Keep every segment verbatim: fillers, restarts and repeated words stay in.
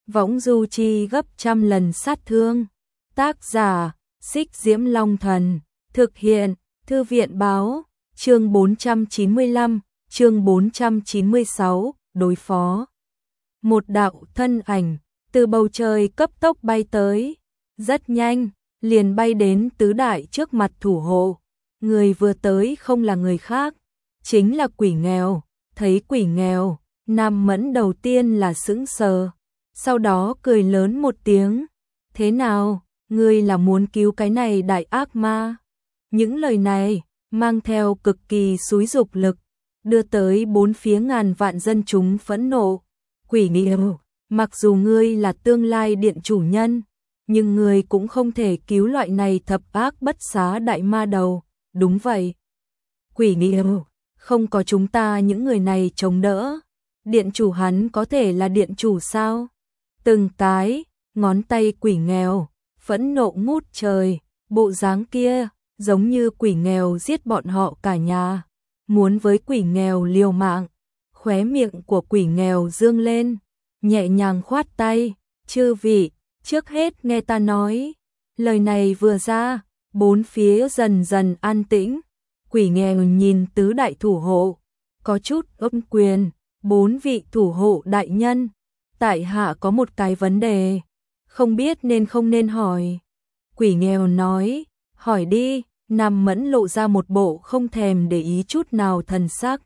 võng du chi gấp trăm lần sát thương. Tác giả, Xích Diễm Long Thần, thực hiện, Thư viện Báo, chương bốn trăm chín mươi lăm, chương bốn trăm chín mươi sáu, đối phó. Một đạo thân ảnh, từ bầu trời cấp tốc bay tới, rất nhanh, liền bay đến tứ đại trước mặt thủ hộ. Người vừa tới không là người khác, chính là Quỷ Nghèo. Thấy Quỷ Nghèo, Nam Mẫn đầu tiên là sững sờ, sau đó cười lớn một tiếng. Thế nào, ngươi là muốn cứu cái này đại ác ma? Những lời này, mang theo cực kỳ xúi dục lực, đưa tới bốn phía ngàn vạn dân chúng phẫn nộ. Quỷ Nghèo, mặc dù ngươi là tương lai điện chủ nhân, nhưng ngươi cũng không thể cứu loại này thập ác bất xá đại ma đầu. Đúng vậy. Quỷ Nghèo, không có chúng ta những người này chống đỡ, điện chủ hắn có thể là điện chủ sao? Từng cái, ngón tay Quỷ Nghèo, phẫn nộ ngút trời, bộ dáng kia, giống như Quỷ Nghèo giết bọn họ cả nhà, muốn với Quỷ Nghèo liều mạng. Khóe miệng của Quỷ Nghèo dương lên, nhẹ nhàng khoát tay, chư vị, trước hết nghe ta nói. Lời này vừa ra, bốn phía dần dần an tĩnh. Quỷ Nghèo nhìn tứ đại thủ hộ, có chút ôm quyền. Bốn vị thủ hộ đại nhân, tại hạ có một cái vấn đề, không biết nên không nên hỏi. Quỷ Nghèo nói, hỏi đi. Nam Mẫn lộ ra một bộ không thèm để ý chút nào thần sắc.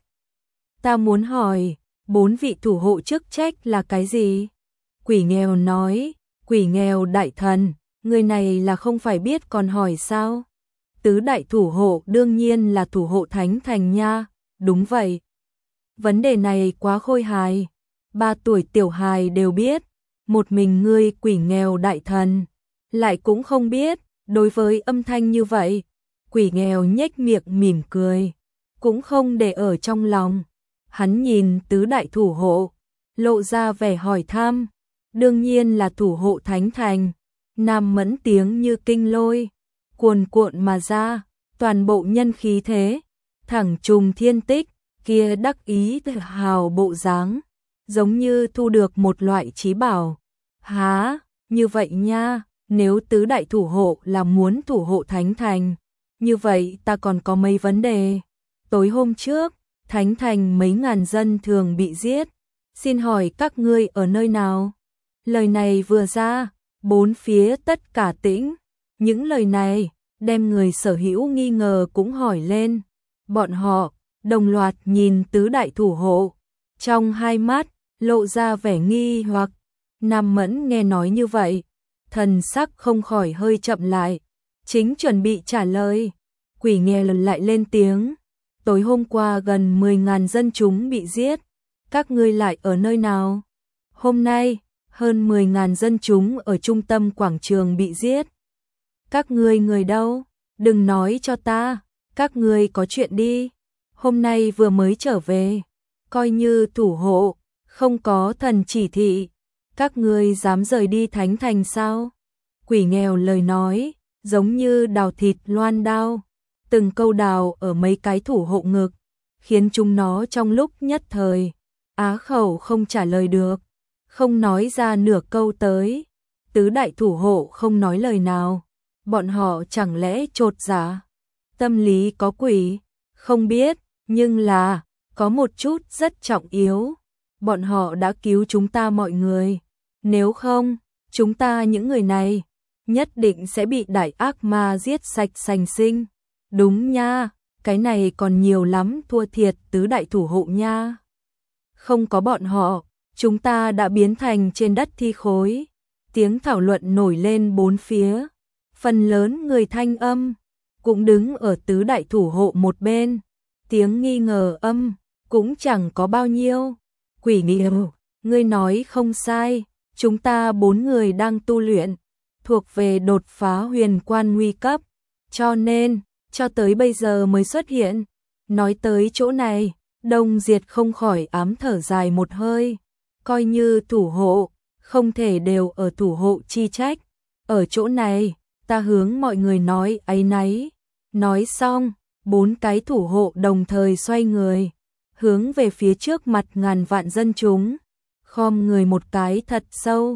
Ta muốn hỏi, bốn vị thủ hộ chức trách là cái gì? Quỷ Nghèo nói, Quỷ Nghèo đại thần, người này là không phải biết còn hỏi sao? Tứ đại thủ hộ đương nhiên là thủ hộ Thánh Thành nha. Đúng vậy. Vấn đề này quá khôi hài, ba tuổi tiểu hài đều biết, một mình ngươi Quỷ Nghèo đại thần lại cũng không biết. Đối với âm thanh như vậy, Quỷ Nghèo nhếch miệng mỉm cười, cũng không để ở trong lòng. Hắn nhìn tứ đại thủ hộ, lộ ra vẻ hỏi thăm. Đương nhiên là thủ hộ Thánh Thành. Nam Mẫn tiếng như kinh lôi, cuồn cuộn mà ra, toàn bộ nhân khí thế, thẳng trùng thiên tích, kia đắc ý tự hào bộ dáng, giống như thu được một loại trí bảo. Há, như vậy nha, nếu tứ đại thủ hộ là muốn thủ hộ Thánh Thành, như vậy ta còn có mấy vấn đề. Tối hôm trước, Thánh Thành mấy ngàn dân thường bị giết, xin hỏi các ngươi ở nơi nào? Lời này vừa ra, bốn phía tất cả tĩnh. Những lời này, đem người sở hữu nghi ngờ cũng hỏi lên. Bọn họ, đồng loạt nhìn tứ đại thủ hộ, trong hai mắt, lộ ra vẻ nghi hoặc. Nam Mẫn nghe nói như vậy, thần sắc không khỏi hơi chậm lại, chính chuẩn bị trả lời. Quỷ Nghèo lần lại lên tiếng, tối hôm qua gần mười ngàn dân chúng bị giết, các ngươi lại ở nơi nào? Hôm nay, hơn mười ngàn dân chúng ở trung tâm quảng trường bị giết. Các ngươi người đâu? Đừng nói cho ta, các ngươi có chuyện đi. Hôm nay vừa mới trở về, coi như thủ hộ, không có thần chỉ thị, các ngươi dám rời đi Thánh Thành sao? Quỷ Nghèo lời nói, giống như đào thịt loan đao, từng câu đào ở mấy cái thủ hộ ngực, khiến chúng nó trong lúc nhất thời, á khẩu không trả lời được, không nói ra nửa câu tới. Tứ đại thủ hộ không nói lời nào, bọn họ chẳng lẽ chột dạ? Tâm lý có quỷ? Không biết, nhưng là, có một chút rất trọng yếu. Bọn họ đã cứu chúng ta mọi người. Nếu không, chúng ta những người này, nhất định sẽ bị đại ác ma giết sạch sành sinh. Đúng nha, cái này còn nhiều lắm, thua thiệt tứ đại thủ hộ nha. Không có bọn họ, chúng ta đã biến thành trên đất thi khối. Tiếng thảo luận nổi lên bốn phía. Phần lớn người thanh âm cũng đứng ở tứ đại thủ hộ một bên. Tiếng nghi ngờ âm cũng chẳng có bao nhiêu. Quỷ Nghèo, ngươi nói không sai, chúng ta bốn người đang tu luyện, thuộc về đột phá huyền quan nguy cấp, cho nên, cho tới bây giờ mới xuất hiện. Nói tới chỗ này, Đông Diệt không khỏi ám thở dài một hơi, coi như thủ hộ, không thể đều ở thủ hộ chi trách. Ở chỗ này, ta hướng mọi người nói áy náy. Nói xong, bốn cái thủ hộ đồng thời xoay người, hướng về phía trước mặt ngàn vạn dân chúng, khom người một cái thật sâu,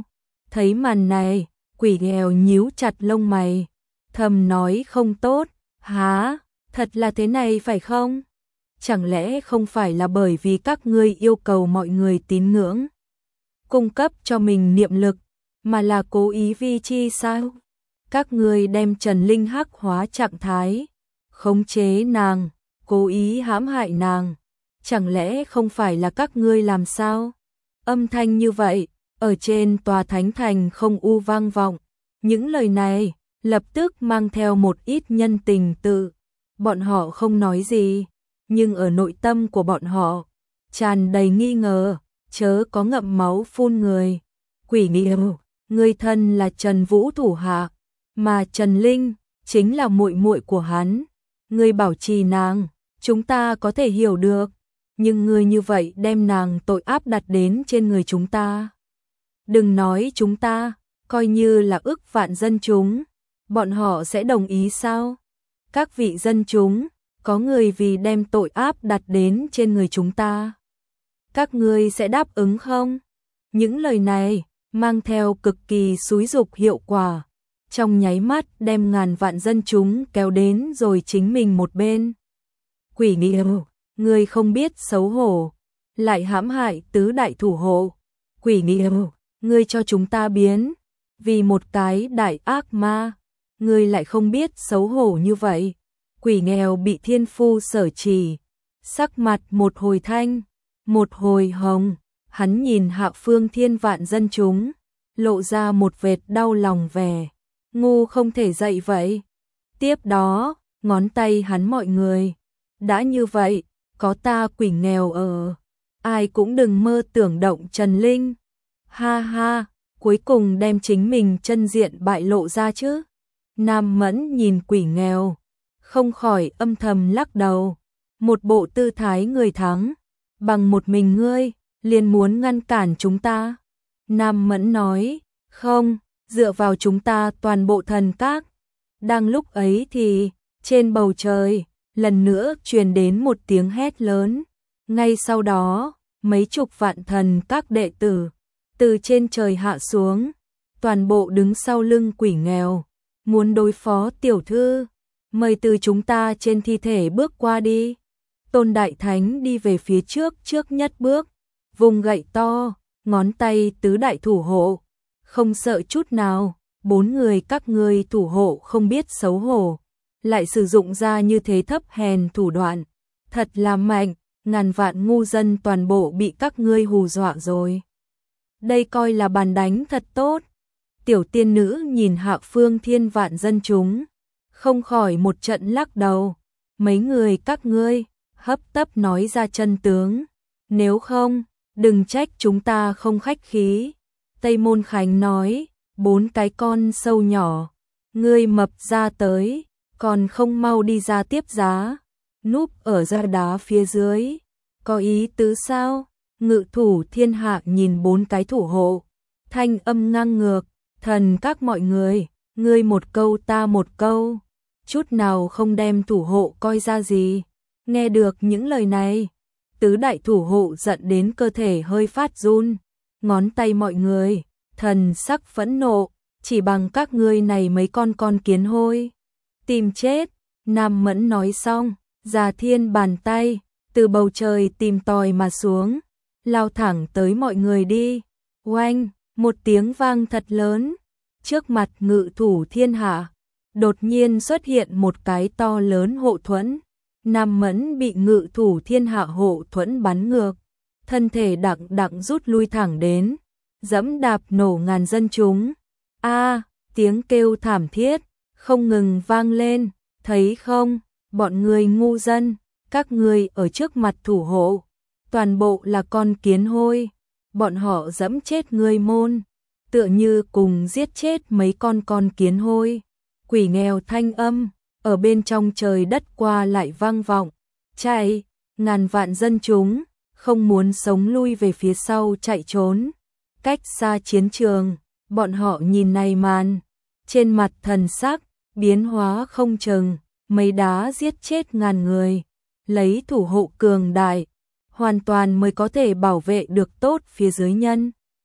Thấy màn này, quỷ nghèo nhíu chặt lông mày, thầm nói không tốt, há, thật là thế này phải không? Chẳng lẽ không phải là bởi vì các ngươi yêu cầu mọi người tín ngưỡng, cung cấp cho mình niệm lực, mà là cố ý vi chi sao? Các ngươi đem Trần Linh hắc hóa trạng thái, khống chế nàng, cố ý hãm hại nàng, chẳng lẽ không phải là các ngươi làm sao? Âm thanh như vậy, ở trên tòa thánh thành không u vang vọng, những lời này lập tức mang theo một ít nhân tình tự, bọn họ không nói gì, nhưng ở nội tâm của bọn họ tràn đầy nghi ngờ, chớ có ngậm máu phun người. Quỷ nghèo, người thân là Trần Vũ thủ hạ, mà Trần Linh chính là muội muội của hắn, người bảo trì nàng, chúng ta có thể hiểu được, nhưng người như vậy đem nàng tội áp đặt đến trên người chúng ta. Đừng nói chúng ta, coi như là ức vạn dân chúng, bọn họ sẽ đồng ý sao? Các vị dân chúng, có người vì đem tội áp đặt đến trên người chúng ta, các ngươi sẽ đáp ứng không? Những lời này mang theo cực kỳ xúi dục hiệu quả, trong nháy mắt đem ngàn vạn dân chúng kéo đến rồi chính mình một bên. Quỷ nghèo, ngươi không biết xấu hổ, lại hãm hại tứ đại thủ hộ. Quỷ nghèo, ngươi cho chúng ta biến vì một cái đại ác ma, ngươi lại không biết xấu hổ như vậy. Quỷ nghèo bị thiên phu sở chỉ, sắc mặt một hồi thanh, một hồi hồng, hắn nhìn hạ phương thiên vạn dân chúng, lộ ra một vệt đau lòng vẻ, ngu không thể dậy vậy. Tiếp đó, ngón tay hắn mọi người, đã như vậy, có ta quỷ nghèo ở, ai cũng đừng mơ tưởng động Trần Linh. Ha ha, cuối cùng đem chính mình chân diện bại lộ ra chứ. Nam Mẫn nhìn quỷ nghèo, không khỏi âm thầm lắc đầu, một bộ tư thái người thắng, bằng một mình ngươi, liền muốn ngăn cản chúng ta. Nam Mẫn nói, không, dựa vào chúng ta toàn bộ thần các. Đang lúc ấy thì, trên bầu trời, lần nữa truyền đến một tiếng hét lớn. Ngay sau đó, mấy chục vạn thần các đệ tử, từ trên trời hạ xuống, toàn bộ đứng sau lưng quỷ nghèo, muốn đối phó tiểu thư. Mời từ chúng ta trên thi thể bước qua đi. Tôn Đại Thánh đi về phía trước trước nhất bước, vùng gậy to, ngón tay tứ đại thủ hộ, không sợ chút nào, bốn người các ngươi thủ hộ không biết xấu hổ, lại sử dụng ra như thế thấp hèn thủ đoạn, thật là mạnh, ngàn vạn ngu dân toàn bộ bị các ngươi hù dọa rồi. Đây coi là bàn đánh thật tốt. Tiểu tiên nữ nhìn hạ phương thiên vạn dân chúng, không khỏi một trận lắc đầu, mấy người các ngươi, hấp tấp nói ra chân tướng, nếu không, đừng trách chúng ta không khách khí. Tây Môn Khánh nói, bốn cái con sâu nhỏ, ngươi mập ra tới, còn không mau đi ra tiếp giá, núp ở ra đá phía dưới, có ý tứ sao? Ngự thủ thiên hạ nhìn bốn cái thủ hộ, thanh âm ngang ngược, thần các mọi người, ngươi một câu ta một câu, chút nào không đem thủ hộ coi ra gì. Nghe được những lời này, tứ đại thủ hộ giận đến cơ thể hơi phát run, ngón tay mọi người, thần sắc phẫn nộ, chỉ bằng các ngươi này mấy con con kiến hôi, tìm chết. Nam Mẫn nói xong, già thiên bàn tay, từ bầu trời tìm tòi mà xuống, lao thẳng tới mọi người đi. Oanh, một tiếng vang thật lớn, trước mặt ngự thủ thiên hạ, đột nhiên xuất hiện một cái to lớn hộ thuẫn. Nam Mẫn bị ngự thủ thiên hạ hộ thuẫn bắn ngược, thân thể đặng đặng rút lui thẳng đến, dẫm đạp nổ ngàn dân chúng. A, tiếng kêu thảm thiết không ngừng vang lên, thấy không, bọn người ngu dân, các ngươi ở trước mặt thủ hộ, toàn bộ là con kiến hôi, bọn họ dẫm chết ngươi môn, tựa như cùng giết chết mấy con con kiến hôi. Quỷ nghèo thanh âm ở bên trong trời đất qua lại vang vọng, chạy, ngàn vạn dân chúng không muốn sống lui về phía sau chạy trốn, cách xa chiến trường. Bọn họ nhìn này màn, trên mặt thần sắc biến hóa không chừng, mấy đá giết chết ngàn người, lấy thủ hộ cường đại, hoàn toàn mới có thể bảo vệ được tốt phía dưới nhân.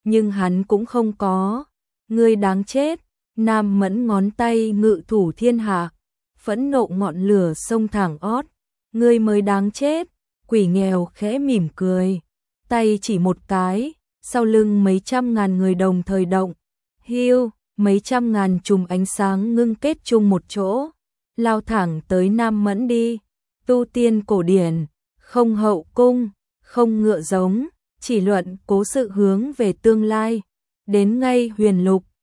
nhưng hắn cũng không có. Ngươi đáng chết, Nam Mẫn ngón tay ngự thủ thiên hạ, phẫn nộ ngọn lửa sông thẳng ót, ngươi mới đáng chết. Quỷ nghèo khẽ mỉm cười, tay chỉ một cái, sau lưng mấy trăm ngàn người đồng thời động, hiu, mấy trăm ngàn chùm ánh sáng ngưng kết chung một chỗ, lao thẳng tới Nam Mẫn đi. Tu tiên cổ điển, không hậu cung, không ngựa giống, chỉ luận cố sự hướng về tương lai. Đến ngay huyền lục,